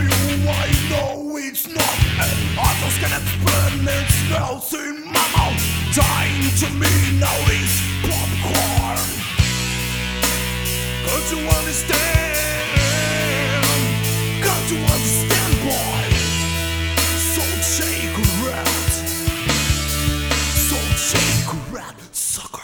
for you, I know it's not. And others can explain it smells in my mouth. Dying to me now is popcorn. Can't you understand? Can't you understand, boy? Salt cigarette, salt cigarette, sucker.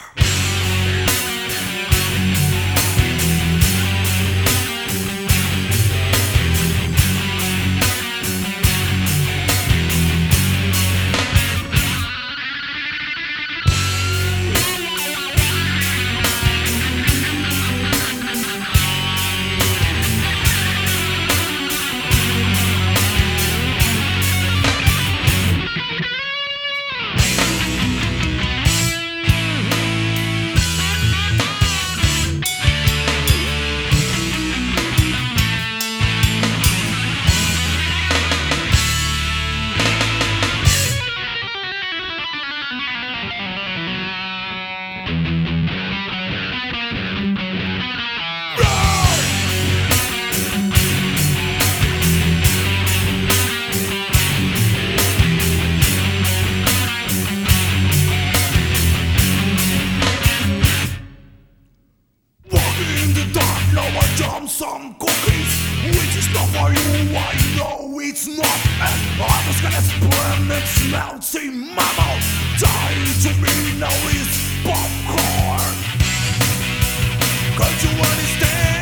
Some cookies, which is not for you, I know it's not. And others can explain it smells in my mouth. Dying to me now is popcorn. Can't you understand?